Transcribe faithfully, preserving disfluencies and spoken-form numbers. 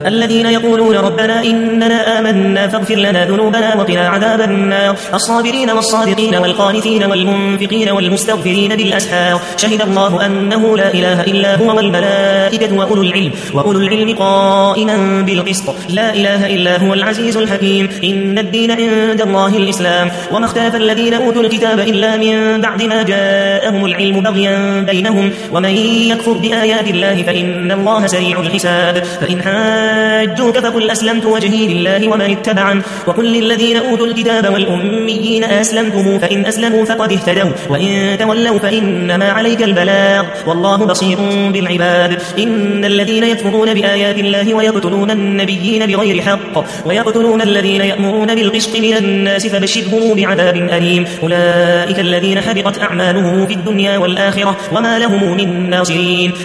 الذين يقولون ربنا إننا آمنا فاغفر لنا ذنوبنا وقنا عذاب النار الصابرين والصادقين والقانتين والمنفقين والمستغفرين بالأسحار شهد الله أنه لا إله إلا هو والملائكة وأولو العلم وأولو العلم قائما بالقسط لا إله إلا هو العزيز الحكيم إن الدين عند الله الإسلام وما اختلف الذين أوتوا الكتاب إلا من بعد ما جاءهم العلم بغيا بينهم ومن يكفر بآيات الله فإن الله سريع الحساب فإن حاجوك فقل أسلمت وجهي لله ومن اتبعن وقل للذين أوتوا الكتاب والأميين أسلمتم فإن أسلموا فقد اهتدوا وإن تولوا فإنما عليك البلاغ والله بصير بالعباد إن الذين يكفرون بآيات الله ويقتلون النبيين بغير حق ويقتلون الذين يأمرون بالقسط من الناس فبشرهم بعذاب أليم أولئك الذين حبطت أعمالهم في الدنيا والآخرة وما لهم من ناصرين